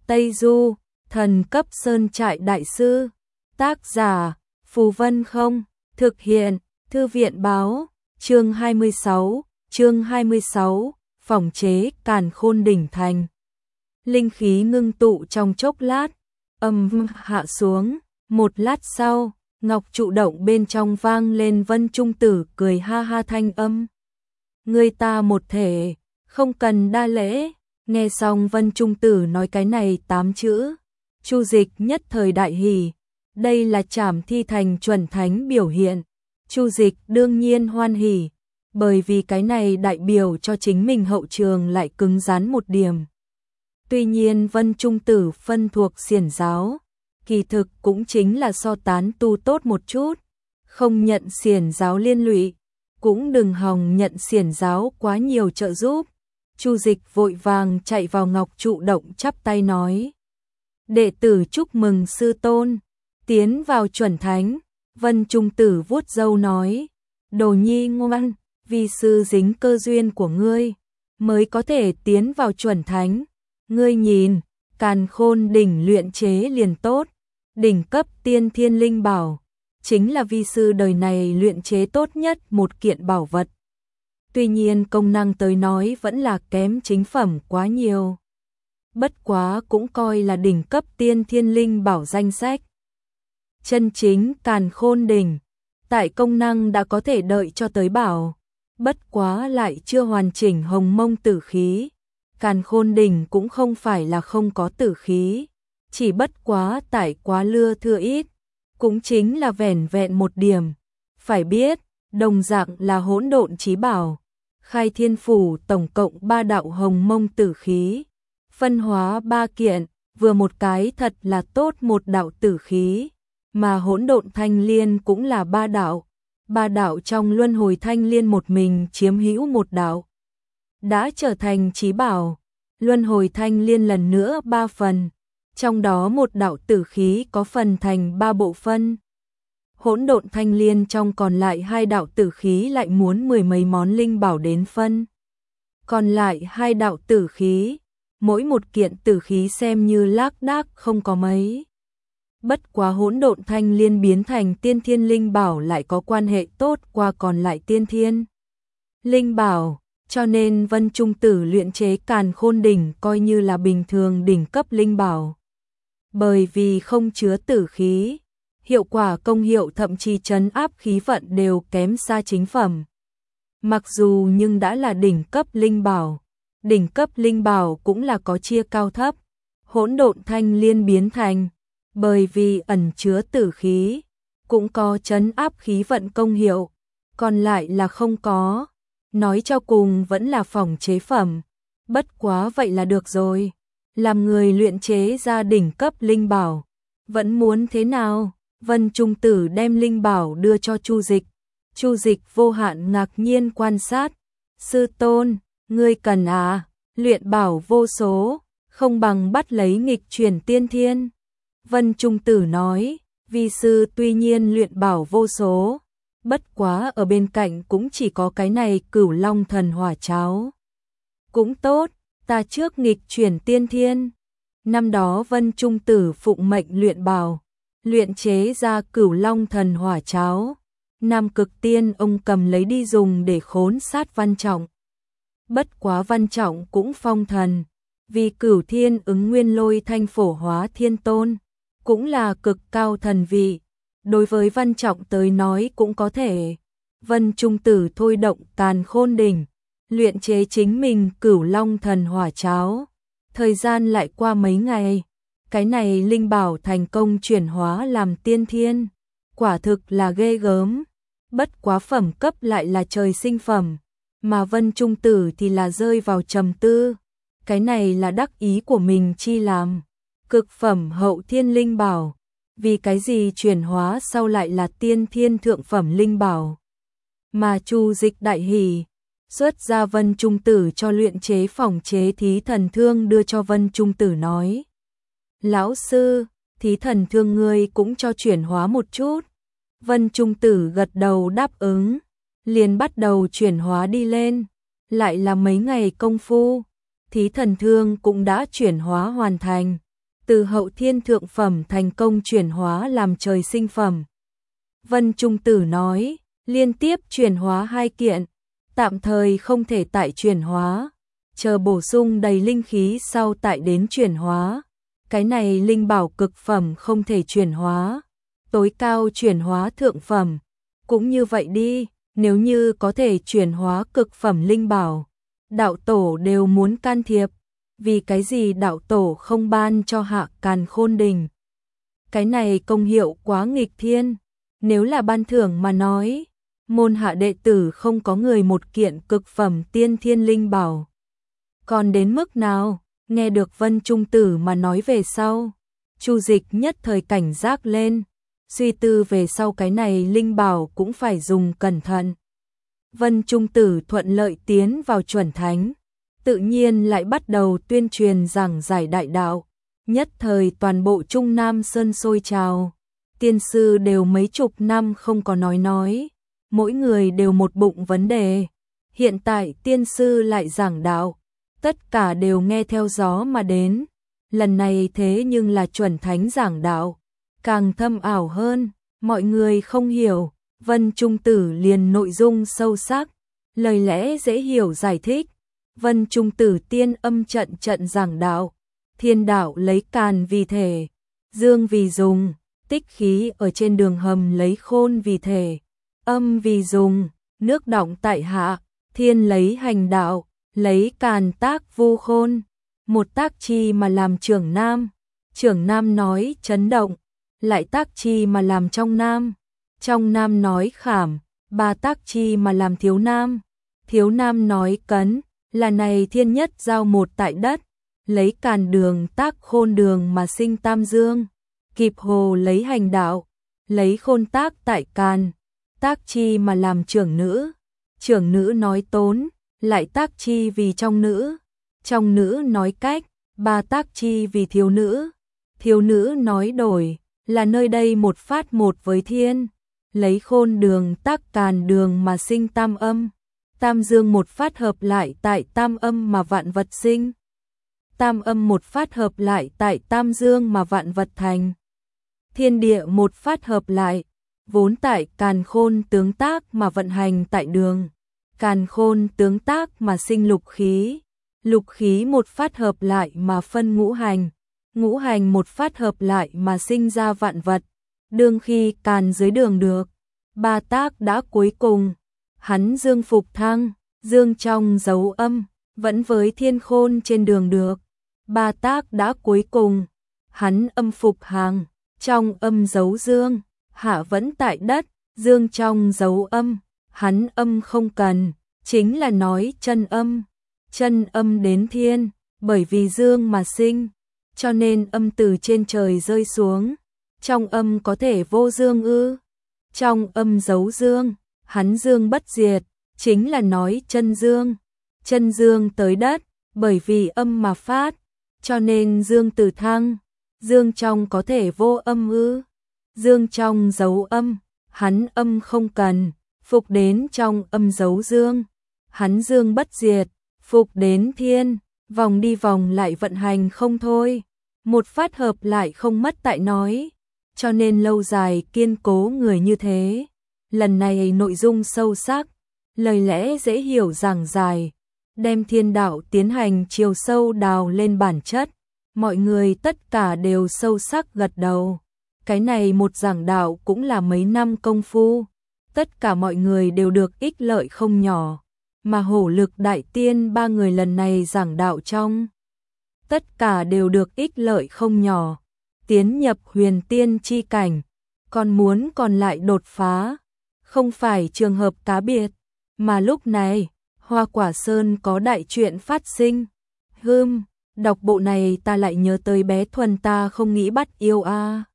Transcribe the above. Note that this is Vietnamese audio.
Tây Du, thần cấp sơn trại đại sư. Tác giả, Phù Vân Không. Thực hiện, Thư viện Báo. Chương 26, phòng chế Càn Khôn đỉnh thành. Linh khí ngưng tụ trong chốc lát, hạ xuống, một lát sau, ngọc trụ động bên trong vang lên Vân Trung Tử cười ha ha thanh âm. Người ta một thể, không cần đa lễ. Nghe xong Vân Trung Tử nói cái này 8 chữ, Chu Dịch nhất thời đại hỉ, đây là trảm thi thành chuẩn thánh biểu hiện. Chu Dịch đương nhiên hoan hỉ, bởi vì cái này đại biểu cho chính mình hậu trường lại cứng rắn một điểm. Tuy nhiên Vân Trung Tử phân thuộc xiển giáo, kỳ thực cũng chính là so tán tu tốt một chút, không nhận xiển giáo liên lụy, cũng đừng hòng nhận xiển giáo quá nhiều trợ giúp. Chu Dịch vội vàng chạy vào ngọc trụ động chắp tay nói: đệ tử chúc mừng sư tôn, tiến vào chuẩn thánh. Vân Trung Tử vuốt râu nói: đồ nhi ngoan, vi sư dính cơ duyên của ngươi, mới có thể tiến vào chuẩn thánh. Ngươi nhìn, Càn Khôn đỉnh luyện chế liền tốt, đỉnh cấp tiên thiên linh bảo, chính là vi sư đời này luyện chế tốt nhất một kiện bảo vật. Tuy nhiên công năng tới nói vẫn là kém chính phẩm quá nhiều. Bất quá cũng coi là đỉnh cấp tiên thiên linh bảo danh sách. Chân chính Càn Khôn đỉnh, tại công năng đã có thể đợi cho tới bảo, bất quá lại chưa hoàn chỉnh hồng mông tử khí. Càn Khôn đỉnh cũng không phải là không có tử khí, chỉ bất quá tại quá lưa thưa ít, cũng chính là vẻn vẹn một điểm. Phải biết, đồng dạng là hỗn độn chí bảo, Khai Thiên Phủ tổng cộng 3 đạo hồng mông tử khí, phân hóa 3 kiện, vừa một cái thật là tốt một đạo tử khí, mà hỗn độn thanh liên cũng là 3 đạo. 3 đạo trong luân hồi thanh liên một mình chiếm hữu một đạo, đã trở thành chí bảo. Luân hồi thanh liên lần nữa 3 phần, trong đó một đạo tử khí có phần thành 3 bộ phân. Hỗn độn thanh liên trong còn lại 2 đạo tử khí lại muốn 10 mấy món linh bảo đến phân. Còn lại 2 đạo tử khí, mỗi một kiện tử khí xem như lác đác không có mấy. Bất quá hỗn độn thanh liên biến thành tiên thiên linh bảo lại có quan hệ tốt qua còn lại tiên thiên linh bảo, cho nên Vân Trung Tử luyện chế Càn Khôn đỉnh coi như là bình thường đỉnh cấp linh bảo. Bởi vì không chứa tử khí, hiệu quả công hiệu thậm chí trấn áp khí vận đều kém xa chính phẩm. Mặc dù nhưng đã là đỉnh cấp linh bảo, đỉnh cấp linh bảo cũng là có chia cao thấp. Hỗn độn thanh liên biến thành, bởi vì ẩn chứa tử khí, cũng có trấn áp khí vận công hiệu, còn lại là không có. Nói cho cùng vẫn là phòng chế phẩm, bất quá vậy là được rồi. Làm người luyện chế ra đỉnh cấp linh bảo, vẫn muốn thế nào? Vân Trung Tử đem linh bảo đưa cho Chu Dịch. Chu Dịch vô hạn ngạc nhiên quan sát. Sư tôn, ngươi cần à? Luyện bảo vô số, không bằng bắt lấy nghịch chuyển tiên thiên. Vân Trung Tử nói, vi sư tuy nhiên luyện bảo vô số, bất quá ở bên cạnh cũng chỉ có cái này Cửu Long thần hỏa cháo. Cũng tốt, ta trước nghịch chuyển tiên thiên. Năm đó Vân Trung Tử phụng mệnh luyện bảo, luyện chế ra Cửu Long thần hỏa cháo. Nam Cực Tiên ông cầm lấy đi dùng để khốn sát Văn Trọng. Bất quá Văn Trọng cũng phong thần, vì Cửu Thiên ứng nguyên lôi thanh phổ hóa thiên tôn, cũng là cực cao thần vị. Đối với Văn Trọng tới nói cũng có thể. Vân Trung Tử thôi động Càn Khôn đỉnh, luyện chế chính mình Cửu Long thần hỏa cháo. Thời gian lại qua mấy ngày, cái này linh bảo thành công chuyển hóa làm tiên thiên, quả thực là ghê gớm. Bất quá phẩm cấp lại là trời sinh phẩm, mà Vân Trung Tử thì là rơi vào trầm tư. Cái này là đắc ý của mình chi làm cực phẩm hậu thiên linh bảo, vì cái gì chuyển hóa sau lại là tiên thiên thượng phẩm linh bảo. Mà Chu Dịch đại hỉ, xuất ra Vân Trung Tử cho luyện chế phòng chế thí thần thương đưa cho Vân Trung Tử nói: lão sư, thí thần thương ngươi cũng cho chuyển hóa một chút. Vân Trung Tử gật đầu đáp ứng, liền bắt đầu chuyển hóa đi lên. Lại là mấy ngày công phu, thí thần thương cũng đã chuyển hóa hoàn thành. từ hậu thiên thượng phẩm thành công chuyển hóa làm trời sinh phẩm. Vân Trung Tử nói, liên tiếp chuyển hóa 2 kiện, tạm thời không thể tại chuyển hóa, chờ bổ sung đầy linh khí sau tại đến chuyển hóa. Cái này linh bảo cực phẩm không thể chuyển hóa, tối cao chuyển hóa thượng phẩm. Cũng như vậy đi, nếu như có thể chuyển hóa cực phẩm linh bảo, đạo tổ đều muốn can thiệp. Vì cái gì đạo tổ không ban cho Hạ Càn Khôn Đỉnh? Cái này công hiệu quá nghịch thiên. Nếu là ban thưởng mà nói, môn hạ đệ tử không có người một kiện cực phẩm tiên thiên linh bảo. Còn đến mức nào? Nghe được Vân Trung Tử mà nói về sau, Chu Dịch nhất thời cảnh giác lên, suy tư về sau cái này linh bảo cũng phải dùng cẩn thận. Vân Trung Tử thuận lợi tiến vào chuẩn thánh, tự nhiên lại bắt đầu tuyên truyền giảng giải đại đạo, nhất thời toàn bộ Trung Nam Sơn sôi trào. Tiên sư đều mấy chục năm không có nói, mỗi người đều một bụng vấn đề. Hiện tại tiên sư lại giảng đạo, tất cả đều nghe theo gió mà đến. Lần này thế nhưng là chuẩn thánh giảng đạo, càng thâm ảo hơn, mọi người không hiểu. Vân Trung Tử liền nội dung sâu sắc, lời lẽ dễ hiểu giải thích. Vân Trung Tử tiên âm trận giảng đạo, thiên đạo lấy càn vì thể, dương vì dùng, tích khí ở trên đường hầm lấy khôn vì thể, âm vì dùng, nước đọng tại hạ, thiên lấy hành đạo, lấy càn tác vu khôn, một tác chi mà làm trưởng nam nói chấn động, lại tác chi mà làm trong nam nói khảm, ba tác chi mà làm thiếu nam nói cấn, là này thiên nhất giao một tại đất, lấy càn đường tác khôn đường mà sinh tam dương, kịp hồ lấy hành đạo, lấy khôn tác tại càn, tác chi mà làm trưởng nữ nói tốn, lại tác chi vì trong nữ nói cách, ba tác chi vì thiếu nữ nói đổi, là nơi đây một phát một với thiên, lấy khôn đường tác càn đường mà sinh tam âm, tam dương một phát hợp lại tại tam âm mà vạn vật sinh, tam âm một phát hợp lại tại tam dương mà vạn vật thành, thiên địa một phát hợp lại, vốn tại càn khôn tướng tác mà vận hành tại đường, càn khôn tướng tác mà sinh lục khí một phát hợp lại mà phân ngũ hành một phát hợp lại mà sinh ra vạn vật, đương khi càn dưới đường được, ba tác đã cuối cùng, hắn dương phục thăng, dương trong dấu âm, vẫn với thiên khôn trên đường được, ba tác đã cuối cùng, hắn âm phục hàng, trong âm dấu dương, hạ vẫn tại đất, dương trong dấu âm, hắn âm không cần, chính là nói chân âm đến thiên, bởi vì dương mà sinh, cho nên âm từ trên trời rơi xuống, trong âm có thể vô dương ư, trong âm dấu dương, hắn dương bất diệt, chính là nói chân dương tới đất, bởi vì âm mà phát, cho nên dương từ thăng, dương trong có thể vô âm ư, dương trong dấu âm, hắn âm không cần, phục đến trong âm dấu dương, hắn dương bất diệt, phục đến thiên, vòng đi vòng lại vận hành không thôi, một phát hợp lại không mất tại nói, cho nên lâu dài kiên cố người như thế. Lần này nội dung sâu sắc, lời lẽ dễ hiểu giảng dài, đem thiên đạo tiến hành chiều sâu đào lên bản chất, mọi người tất cả đều sâu sắc gật đầu. Cái này một giảng đạo cũng là mấy năm công phu, tất cả mọi người đều được ích lợi không nhỏ, mà Hổ Lực Đại Tiên ba người lần này giảng đạo trong, tất cả đều được ích lợi không nhỏ, tiến nhập huyền tiên chi cảnh, còn lại đột phá, không phải trường hợp cá biệt, mà lúc này, Hoa Quả Sơn có đại chuyện phát sinh. Đọc bộ này ta lại nhớ tới bé Thuần ta không nghĩ bắt yêu a.